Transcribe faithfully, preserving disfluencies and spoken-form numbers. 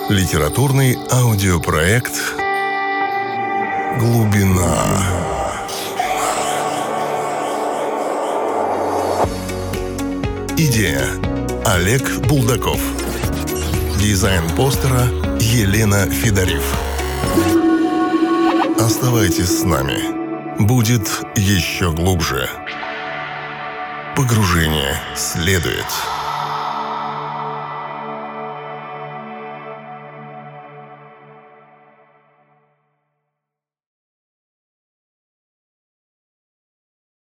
Литературный аудиопроект «Глубина». Идея – Олег Булдаков. Дизайн постера – Елена Федорив. Оставайтесь с нами. Будет еще глубже. Погружение следует.